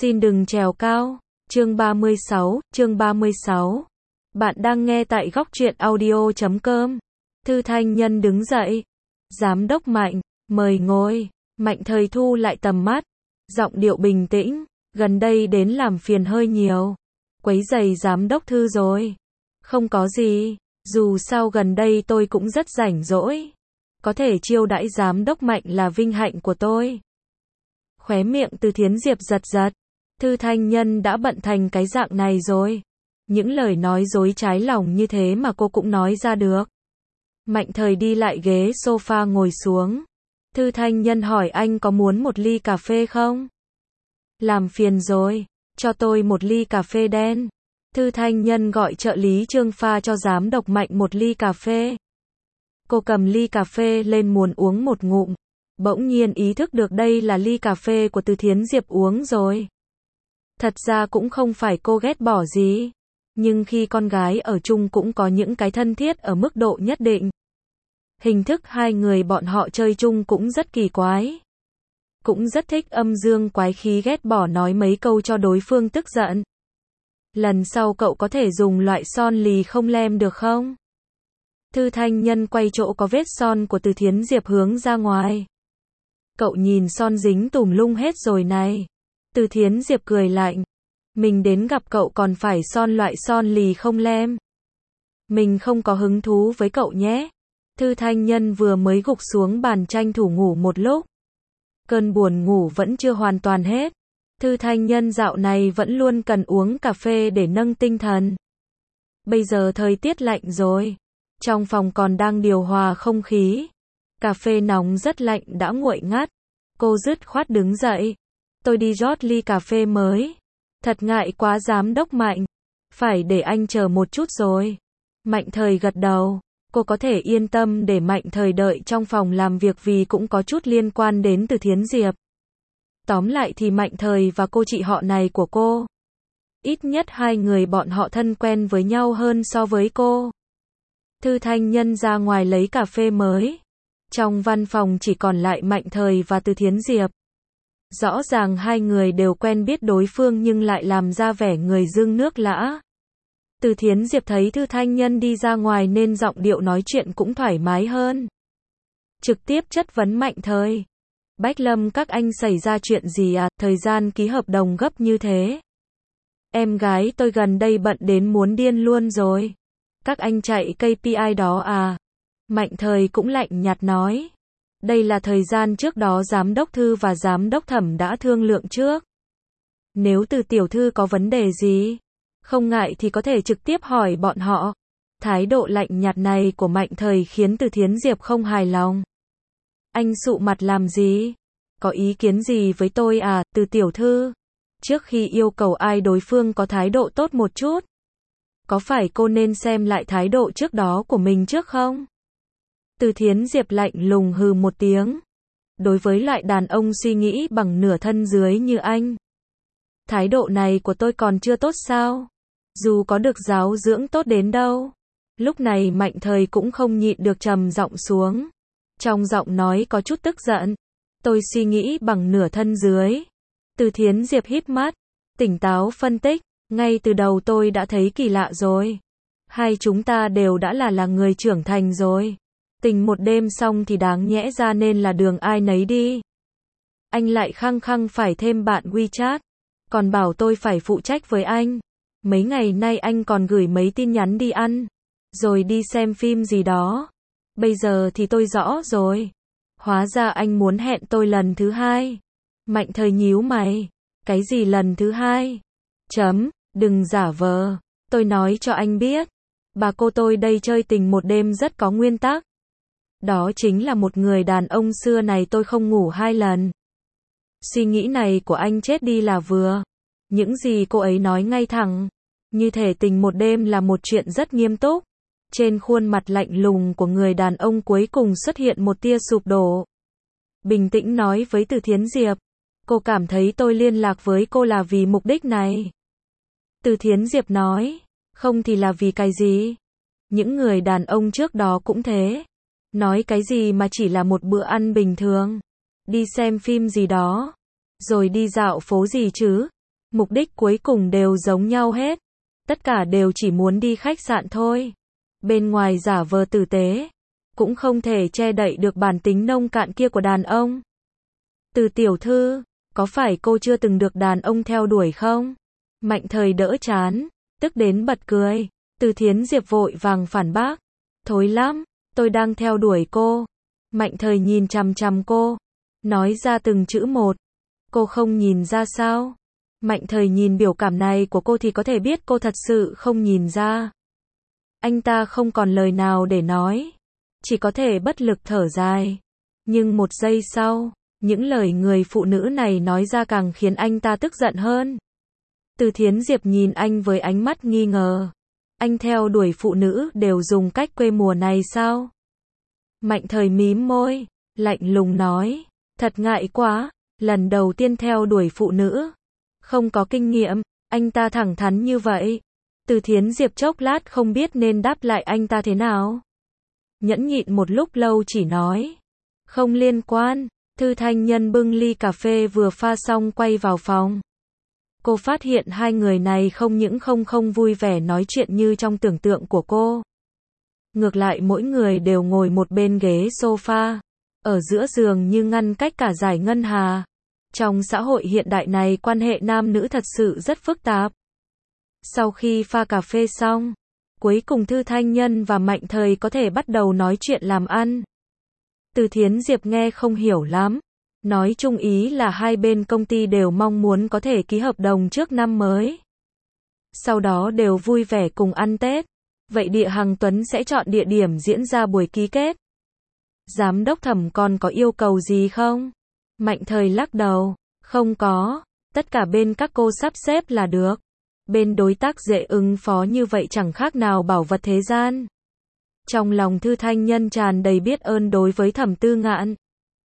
Xin đừng trèo cao. Chương 36. Bạn đang nghe tại góc truyện audio.com. Thư Thanh Nhân đứng dậy. Giám đốc Mạnh, mời ngồi. Mạnh Thời thu lại tầm mắt. Giọng điệu bình tĩnh. Gần đây đến làm phiền hơi nhiều. Quấy rầy giám đốc Thư rồi. Không có gì. Dù sao gần đây tôi cũng rất rảnh rỗi. Có thể chiêu đãi giám đốc Mạnh là vinh hạnh của tôi. Khóe miệng Từ Thiến Diệp giật giật. Thư Thanh Nhân đã bận thành cái dạng này rồi. Những lời nói dối trái lòng như thế mà cô cũng nói ra được. Mạnh Thời đi lại ghế sofa ngồi xuống. Thư Thanh Nhân hỏi anh có muốn một ly cà phê không? Làm phiền rồi, cho tôi một ly cà phê đen. Thư Thanh Nhân gọi trợ lý Trương pha cho giám đốc Mạnh một ly cà phê. Cô cầm ly cà phê lên muốn uống một ngụm. Bỗng nhiên ý thức được đây là ly cà phê của Từ Thiến Diệp uống rồi. Thật ra cũng không phải cô ghét bỏ gì. Nhưng khi con gái ở chung cũng có những cái thân thiết ở mức độ nhất định. Hình thức hai người bọn họ chơi chung cũng rất kỳ quái. Cũng rất thích âm dương quái khí ghét bỏ nói mấy câu cho đối phương tức giận. Lần sau cậu có thể dùng loại son lì không lem được không? Thư Thanh Nhân quay chỗ có vết son của Từ Thiến Diệp hướng ra ngoài. Cậu nhìn son dính tùm lum hết rồi này. Từ Thiến Diệp cười lạnh. Mình đến gặp cậu còn phải son loại son lì không lem. Mình không có hứng thú với cậu nhé. Thư Thanh Nhân vừa mới gục xuống bàn tranh thủ ngủ một lúc. Cơn buồn ngủ vẫn chưa hoàn toàn hết. Thư Thanh Nhân dạo này vẫn luôn cần uống cà phê để nâng tinh thần. Bây giờ thời tiết lạnh rồi. Trong phòng còn đang điều hòa không khí. Cà phê nóng rất lạnh đã nguội ngắt. Cô dứt khoát đứng dậy. Tôi đi rót ly cà phê mới. Thật ngại quá giám đốc Mạnh. Phải để anh chờ một chút rồi. Mạnh Thời gật đầu. Cô có thể yên tâm để Mạnh Thời đợi trong phòng làm việc vì cũng có chút liên quan đến Từ Thiến Diệp. Tóm lại thì Mạnh Thời và cô chị họ này của cô. Ít nhất hai người bọn họ thân quen với nhau hơn so với cô. Thư Thanh Nhân ra ngoài lấy cà phê mới. Trong văn phòng chỉ còn lại Mạnh Thời và Từ Thiến Diệp. Rõ ràng hai người đều quen biết đối phương nhưng lại làm ra vẻ người dưng nước lã. Từ Thiến Diệp thấy Thư Thanh Nhân đi ra ngoài nên giọng điệu nói chuyện cũng thoải mái hơn. Trực tiếp chất vấn Mạnh Thời. Bách Lâm các anh xảy ra chuyện gì à, thời gian ký hợp đồng gấp như thế. Em gái tôi gần đây bận đến muốn điên luôn rồi. Các anh chạy KPI đó à? Mạnh Thời cũng lạnh nhạt nói. Đây là thời gian trước đó giám đốc Thư và giám đốc Thẩm đã thương lượng trước. Nếu Từ tiểu thư có vấn đề gì, không ngại thì có thể trực tiếp hỏi bọn họ. Thái độ lạnh nhạt này của Mạnh Thời khiến Từ Thiến Diệp không hài lòng. Anh sụ mặt làm gì? Có ý kiến gì với tôi à, Từ tiểu thư? Trước khi yêu cầu ai đối phương có thái độ tốt một chút. Có phải cô nên xem lại thái độ trước đó của mình trước không? Từ Thiến Diệp lạnh lùng hừ một tiếng. Đối với loại đàn ông suy nghĩ bằng nửa thân dưới như anh. Thái độ này của tôi còn chưa tốt sao? Dù có được giáo dưỡng tốt đến đâu. Lúc này Mạnh Thời cũng không nhịn được trầm giọng xuống. Trong giọng nói có chút tức giận. Tôi suy nghĩ bằng nửa thân dưới. Từ Thiến Diệp híp mắt. Tỉnh táo phân tích. Ngay từ đầu tôi đã thấy kỳ lạ rồi. Hai chúng ta đều đã là người trưởng thành rồi. Tình một đêm xong thì đáng nhẽ ra nên là đường ai nấy đi. Anh lại khăng khăng phải thêm bạn WeChat. Còn bảo tôi phải phụ trách với anh. Mấy ngày nay anh còn gửi mấy tin nhắn đi ăn. Rồi đi xem phim gì đó. Bây giờ thì tôi rõ rồi. Hóa ra anh muốn hẹn tôi lần thứ hai. Mạnh Thời nhíu mày. Cái gì lần thứ hai? Đừng giả vờ. Tôi nói cho anh biết. Bà cô tôi đây chơi tình một đêm rất có nguyên tắc. Đó chính là một người đàn ông xưa này tôi không ngủ 2 lần. Suy nghĩ này của anh chết đi là vừa. Những gì cô ấy nói ngay thẳng. Như thể tình một đêm là một chuyện rất nghiêm túc. Trên khuôn mặt lạnh lùng của người đàn ông cuối cùng xuất hiện một tia sụp đổ. Bình tĩnh nói với Từ Thiến Diệp. Cô cảm thấy tôi liên lạc với cô là vì mục đích này. Từ Thiến Diệp nói. Không thì là vì cái gì? Những người đàn ông trước đó cũng thế. Nói cái gì mà chỉ là một bữa ăn bình thường. Đi xem phim gì đó. Rồi đi dạo phố gì chứ. Mục đích cuối cùng đều giống nhau hết. Tất cả đều chỉ muốn đi khách sạn thôi. Bên ngoài giả vờ tử tế, cũng không thể che đậy được bản tính nông cạn kia của đàn ông. Từ tiểu thư, có phải cô chưa từng được đàn ông theo đuổi không? Mạnh Thời đỡ chán, tức đến bật cười. Từ Thiến Diệp vội vàng phản bác. Thối lắm, tôi đang theo đuổi cô. Mạnh Thời nhìn chằm chằm cô, nói ra từng chữ một. Cô không nhìn ra sao? Mạnh Thời nhìn biểu cảm này của cô thì có thể biết cô thật sự không nhìn ra. Anh ta không còn lời nào để nói, chỉ có thể bất lực thở dài. Nhưng một giây sau, những lời người phụ nữ này nói ra càng khiến anh ta tức giận hơn. Từ Thiến Diệp nhìn anh với ánh mắt nghi ngờ. Anh theo đuổi phụ nữ đều dùng cách quê mùa này sao? Mạnh Thời mím môi, lạnh lùng nói, thật ngại quá, lần đầu tiên theo đuổi phụ nữ. Không có kinh nghiệm, anh ta thẳng thắn như vậy. Từ Thiến Diệp chốc lát không biết nên đáp lại anh ta thế nào. Nhẫn nhịn một lúc lâu chỉ nói, không liên quan. Thư Thanh Nhân bưng ly cà phê vừa pha xong quay vào phòng. Cô phát hiện hai người này không những không vui vẻ nói chuyện như trong tưởng tượng của cô. Ngược lại mỗi người đều ngồi một bên ghế sofa, ở giữa giường như ngăn cách cả dải ngân hà. Trong xã hội hiện đại này quan hệ nam nữ thật sự rất phức tạp. Sau khi pha cà phê xong, cuối cùng Thư Thanh Nhân và Mạnh Thời có thể bắt đầu nói chuyện làm ăn. Từ Thiến Diệp nghe không hiểu lắm. Nói chung ý là hai bên công ty đều mong muốn có thể ký hợp đồng trước năm mới. Sau đó đều vui vẻ cùng ăn Tết. Vậy Địa Hằng Tuấn sẽ chọn địa điểm diễn ra buổi ký kết. Giám đốc Thẩm còn có yêu cầu gì không? Mạnh Thời lắc đầu, không có, tất cả bên các cô sắp xếp là được. Bên đối tác dễ ứng phó như vậy chẳng khác nào bảo vật thế gian. Trong lòng Thư Thanh Nhân tràn đầy biết ơn đối với Thẩm Tư Ngạn.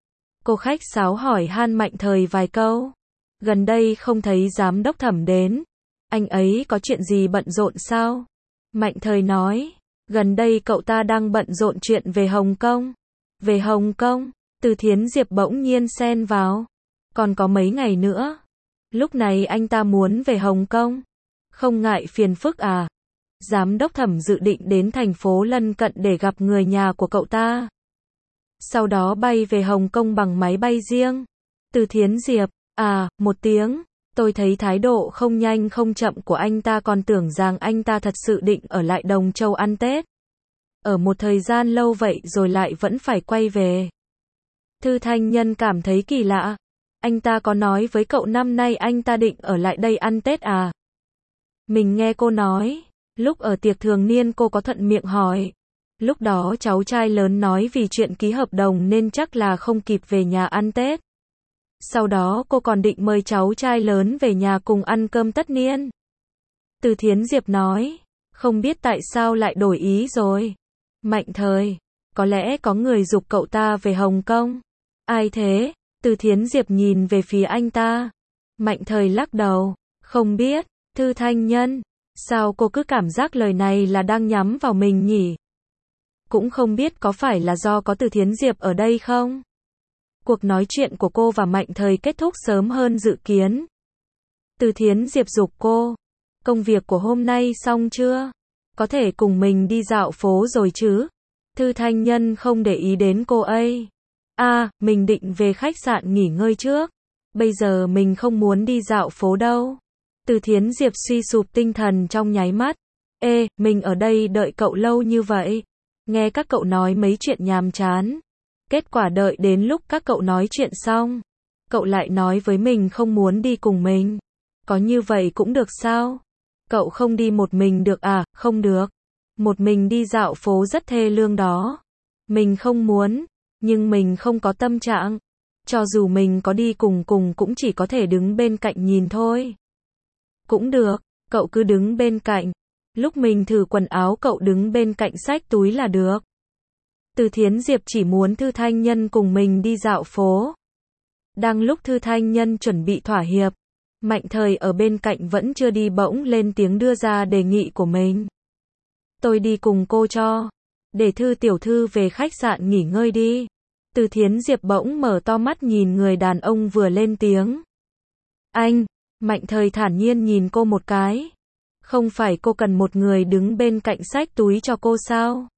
Cô khách sáo hỏi han Mạnh Thời vài câu. Gần đây không thấy giám đốc Thẩm đến. Anh ấy có chuyện gì bận rộn sao? Mạnh Thời nói, gần đây cậu ta đang bận rộn chuyện về Hồng Kông. Về Hồng Kông? Từ Thiến Diệp bỗng nhiên xen vào. Còn có mấy ngày nữa. Lúc này anh ta muốn về Hồng Kông. Không ngại phiền phức à? Giám đốc Thẩm dự định đến thành phố lân cận để gặp người nhà của cậu ta. Sau đó bay về Hồng Kông bằng máy bay riêng. Từ Thiến Diệp, một tiếng. Tôi thấy thái độ không nhanh không chậm của anh ta còn tưởng rằng anh ta thật sự định ở lại Đồng Châu ăn Tết. Ở một thời gian lâu vậy rồi lại vẫn phải quay về. Thư Thanh Nhân cảm thấy kỳ lạ. Anh ta có nói với cậu năm nay anh ta định ở lại đây ăn Tết à? Mình nghe cô nói. Lúc ở tiệc thường niên cô có thuận miệng hỏi. Lúc đó cháu trai lớn nói vì chuyện ký hợp đồng nên chắc là không kịp về nhà ăn Tết. Sau đó cô còn định mời cháu trai lớn về nhà cùng ăn cơm tất niên. Từ Thiến Diệp nói, không biết tại sao lại đổi ý rồi. Mạnh Thời, có lẽ có người giục cậu ta về Hồng Kông. Ai thế? Từ Thiến Diệp nhìn về phía anh ta. Mạnh Thời lắc đầu, không biết. Thư Thanh Nhân, sao cô cứ cảm giác lời này là đang nhắm vào mình nhỉ? Cũng không biết có phải là do có Từ Thiến Diệp ở đây không? Cuộc nói chuyện của cô và Mạnh Thời kết thúc sớm hơn dự kiến. Từ Thiến Diệp giục cô, công việc của hôm nay xong chưa? Có thể cùng mình đi dạo phố rồi chứ? Thư Thanh Nhân không để ý đến cô ấy. Mình định về khách sạn nghỉ ngơi trước. Bây giờ mình không muốn đi dạo phố đâu. Từ Thiến Diệp suy sụp tinh thần trong nháy mắt. Mình ở đây đợi cậu lâu như vậy. Nghe các cậu nói mấy chuyện nhàm chán. Kết quả đợi đến lúc các cậu nói chuyện xong. Cậu lại nói với mình không muốn đi cùng mình. Có như vậy cũng được sao? Cậu không đi một mình được à? Không được. Một mình đi dạo phố rất thê lương đó. Mình không muốn. Nhưng mình không có tâm trạng. Cho dù mình có đi cùng cũng chỉ có thể đứng bên cạnh nhìn thôi. Cũng được, cậu cứ đứng bên cạnh. Lúc mình thử quần áo cậu đứng bên cạnh xách túi là được. Từ Thiến Diệp chỉ muốn Thư Thanh Nhân cùng mình đi dạo phố. Đang lúc Thư Thanh Nhân chuẩn bị thỏa hiệp, Mạnh Thời ở bên cạnh vẫn chưa đi bỗng lên tiếng đưa ra đề nghị của mình. Tôi đi cùng cô cho. Để Thư tiểu thư về khách sạn nghỉ ngơi đi. Từ Thiến Diệp bỗng mở to mắt nhìn người đàn ông vừa lên tiếng. Anh, Mạnh Thời thản nhiên nhìn cô một cái. Không phải cô cần một người đứng bên cạnh xách túi cho cô sao?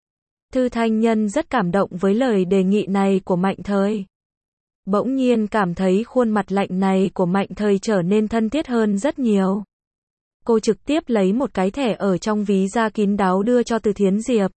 Thư Thanh Nhân rất cảm động với lời đề nghị này của Mạnh Thời. Bỗng nhiên cảm thấy khuôn mặt lạnh này của Mạnh Thời trở nên thân thiết hơn rất nhiều. Cô trực tiếp lấy một cái thẻ ở trong ví ra kín đáo đưa cho Từ Thiến Diệp.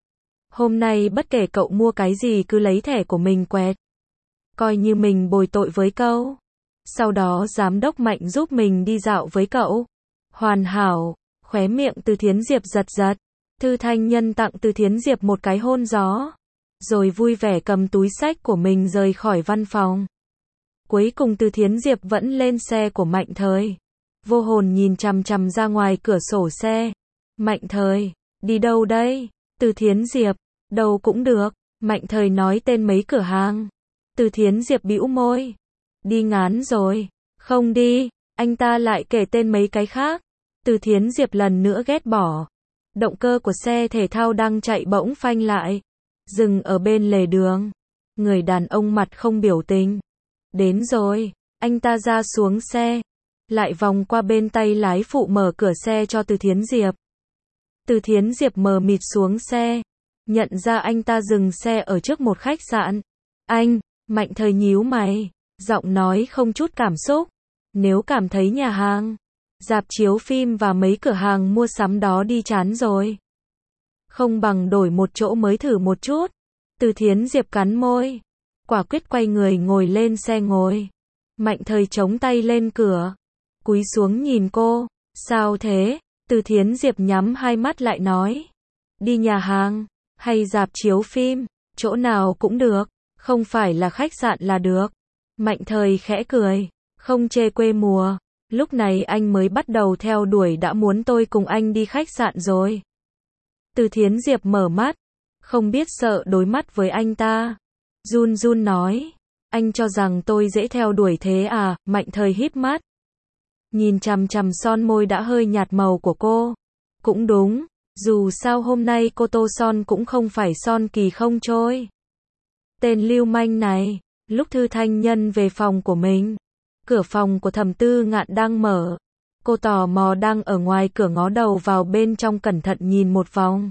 Hôm nay bất kể cậu mua cái gì cứ lấy thẻ của mình quẹt. Coi như mình bồi tội với cậu. Sau đó giám đốc Mạnh giúp mình đi dạo với cậu. Hoàn hảo, khóe miệng Từ Thiến Diệp giật giật. Thư Thanh Nhân tặng Từ Thiến Diệp một cái hôn gió. Rồi vui vẻ cầm túi xách của mình rời khỏi văn phòng. Cuối cùng Từ Thiến Diệp vẫn lên xe của Mạnh Thời. Vô hồn nhìn chằm chằm ra ngoài cửa sổ xe. Mạnh Thời, đi đâu đây? Từ Thiến Diệp, đâu cũng được. Mạnh Thời nói tên mấy cửa hàng. Từ Thiến Diệp bĩu môi. Đi ngán rồi. Không đi, anh ta lại kể tên mấy cái khác. Từ Thiến Diệp lần nữa ghét bỏ. Động cơ của xe thể thao đang chạy bỗng phanh lại. Dừng ở bên lề đường. Người đàn ông mặt không biểu tình. Đến rồi, anh ta ra xuống xe. Lại vòng qua bên tay lái phụ mở cửa xe cho Từ Thiến Diệp. Từ Thiến Diệp mờ mịt xuống xe. Nhận ra anh ta dừng xe ở trước một khách sạn. Anh, Mạnh Thời nhíu mày. Giọng nói không chút cảm xúc. Nếu cảm thấy nhà hàng, rạp chiếu phim và mấy cửa hàng mua sắm đó đi chán rồi. Không bằng đổi một chỗ mới thử một chút. Từ Thiến Diệp cắn môi. Quả quyết quay người ngồi lên xe ngồi. Mạnh Thời chống tay lên cửa. Cúi xuống nhìn cô. Sao thế? Từ Thiến Diệp nhắm hai mắt lại nói. Đi nhà hàng, hay rạp chiếu phim, chỗ nào cũng được, không phải là khách sạn là được. Mạnh Thời khẽ cười. Không chê quê mùa. Lúc này anh mới bắt đầu theo đuổi đã muốn tôi cùng anh đi khách sạn rồi. Từ Thiến Diệp mở mắt. Không biết sợ đối mắt với anh ta. Run run nói. Anh cho rằng tôi dễ theo đuổi thế à? Mạnh Thời híp mắt. Nhìn chằm chằm son môi đã hơi nhạt màu của cô. Cũng đúng. Dù sao hôm nay cô tô son cũng không phải son kỳ không trôi. Tên lưu manh này. Lúc Thư Thanh Nhân về phòng của mình. Cửa phòng của Thẩm Tư Ngạn đang mở. Cô tò mò đang ở ngoài cửa ngó đầu vào bên trong cẩn thận nhìn một vòng.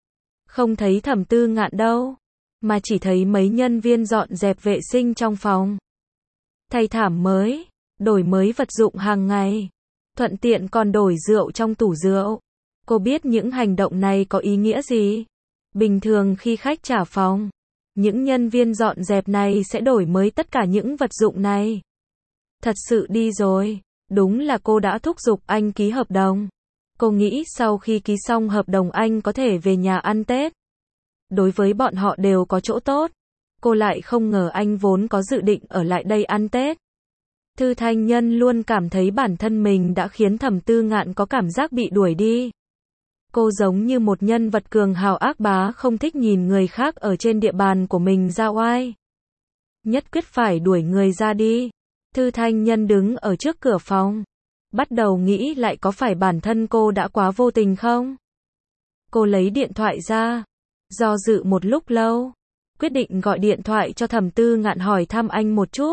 Không thấy Thẩm Tư Ngạn đâu. Mà chỉ thấy mấy nhân viên dọn dẹp vệ sinh trong phòng. Thay thảm mới. Đổi mới vật dụng hàng ngày. Thuận tiện còn đổi rượu trong tủ rượu. Cô biết những hành động này có ý nghĩa gì? Bình thường khi khách trả phòng, những nhân viên dọn dẹp này sẽ đổi mới tất cả những vật dụng này. Thật sự đi rồi. Đúng là cô đã thúc giục anh ký hợp đồng. Cô nghĩ sau khi ký xong hợp đồng anh có thể về nhà ăn Tết. Đối với bọn họ đều có chỗ tốt. Cô lại không ngờ anh vốn có dự định ở lại đây ăn Tết. Thư Thanh Nhân luôn cảm thấy bản thân mình đã khiến Thẩm Tư Ngạn có cảm giác bị đuổi đi. Cô giống như một nhân vật cường hào ác bá không thích nhìn người khác ở trên địa bàn của mình ra oai. Nhất quyết phải đuổi người ra đi. Thư Thanh Nhân đứng ở trước cửa phòng. Bắt đầu nghĩ lại có phải bản thân cô đã quá vô tình không? Cô lấy điện thoại ra. Do dự một lúc lâu. Quyết định gọi điện thoại cho Thẩm Tư Ngạn hỏi thăm anh một chút.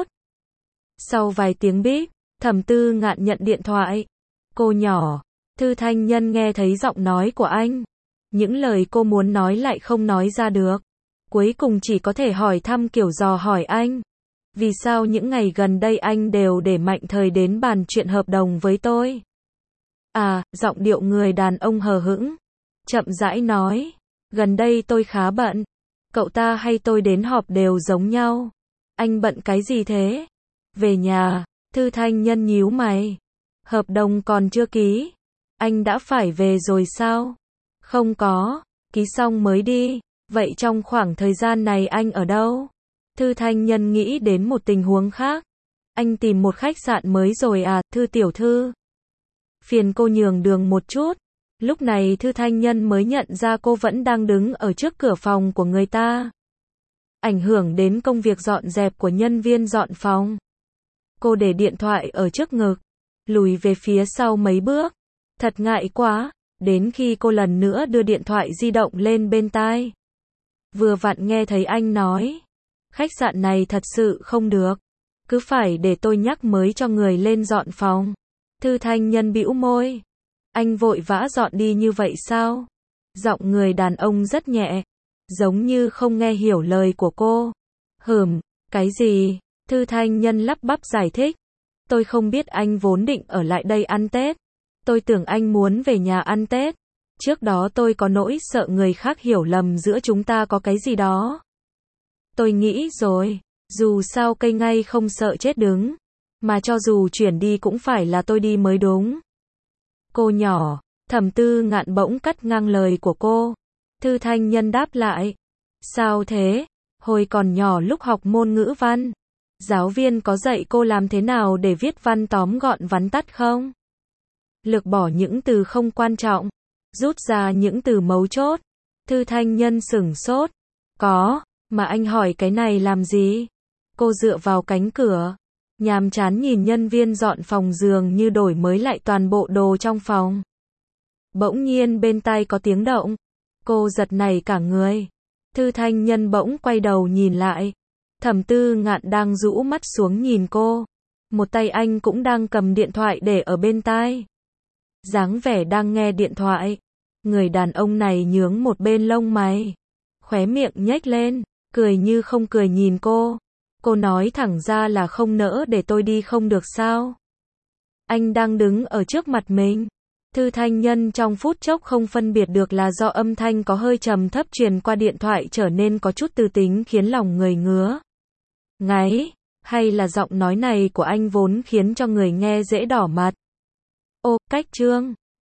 Sau vài tiếng bíp, Thẩm Tư Ngạn nhận điện thoại. Cô nhỏ. Thư Thanh Nhân nghe thấy giọng nói của anh. Những lời cô muốn nói lại không nói ra được. Cuối cùng chỉ có thể hỏi thăm kiểu dò hỏi anh. Vì sao những ngày gần đây anh đều để Mạnh Thời đến bàn chuyện hợp đồng với tôi? À, giọng điệu người đàn ông hờ hững. Chậm rãi nói. Gần đây tôi khá bận. Cậu ta hay tôi đến họp đều giống nhau. Anh bận cái gì thế? Về nhà. Thư Thanh Nhân nhíu mày. Hợp đồng còn chưa ký. Anh đã phải về rồi sao? Không có. Ký xong mới đi. Vậy trong khoảng thời gian này anh ở đâu? Thư Thanh Nhân nghĩ đến một tình huống khác. Anh tìm một khách sạn mới rồi à, Thư tiểu thư? Phiền cô nhường đường một chút. Lúc này Thư Thanh Nhân mới nhận ra cô vẫn đang đứng ở trước cửa phòng của người ta. Ảnh hưởng đến công việc dọn dẹp của nhân viên dọn phòng. Cô để điện thoại ở trước ngực. Lùi về phía sau mấy bước. Thật ngại quá. Đến khi cô lần nữa đưa điện thoại di động lên bên tai. Vừa vặn nghe thấy anh nói. Khách sạn này thật sự không được. Cứ phải để tôi nhắc mới cho người lên dọn phòng. Thư Thanh Nhân bĩu môi. Anh vội vã dọn đi như vậy sao? Giọng người đàn ông rất nhẹ, giống như không nghe hiểu lời của cô. Cái gì? Thư Thanh Nhân lắp bắp giải thích. Tôi không biết anh vốn định ở lại đây ăn Tết. Tôi tưởng anh muốn về nhà ăn Tết. Trước đó tôi có nỗi sợ người khác hiểu lầm giữa chúng ta có cái gì đó. Tôi nghĩ rồi, dù sao cây ngay không sợ chết đứng. Mà cho dù chuyển đi cũng phải là tôi đi mới đúng. Cô nhỏ, Thẩm Tư Ngạn bỗng cắt ngang lời của cô. Thư Thanh Nhân đáp lại. Sao thế? Hồi còn nhỏ lúc học môn ngữ văn, giáo viên có dạy cô làm thế nào để viết văn tóm gọn vắn tắt không? Lược bỏ những từ không quan trọng, rút ra những từ mấu chốt. Thư Thanh Nhân sửng sốt. Có, mà anh hỏi cái này làm gì? Cô dựa vào cánh cửa, nhàm chán nhìn nhân viên dọn phòng dường như đổi mới lại toàn bộ đồ trong phòng. Bỗng nhiên bên tai có tiếng động. Cô giật nảy cả người. Thư Thanh Nhân bỗng quay đầu nhìn lại. Thẩm Tư Ngạn đang rũ mắt xuống nhìn cô. Một tay anh cũng đang cầm điện thoại để ở bên tai. Dáng vẻ đang nghe điện thoại. Người đàn ông này nhướng một bên lông mày. Khóe miệng nhếch lên, cười như không cười nhìn cô. Cô nói thẳng ra là không nỡ để tôi đi không được sao? Anh đang đứng ở trước mặt mình. Thư Thanh Nhân trong phút chốc không phân biệt được là do âm thanh có hơi trầm thấp truyền qua điện thoại trở nên có chút tư tính khiến lòng người ngứa ngáy, hay là giọng nói này của anh vốn khiến cho người nghe dễ đỏ mặt. Ô, cách chương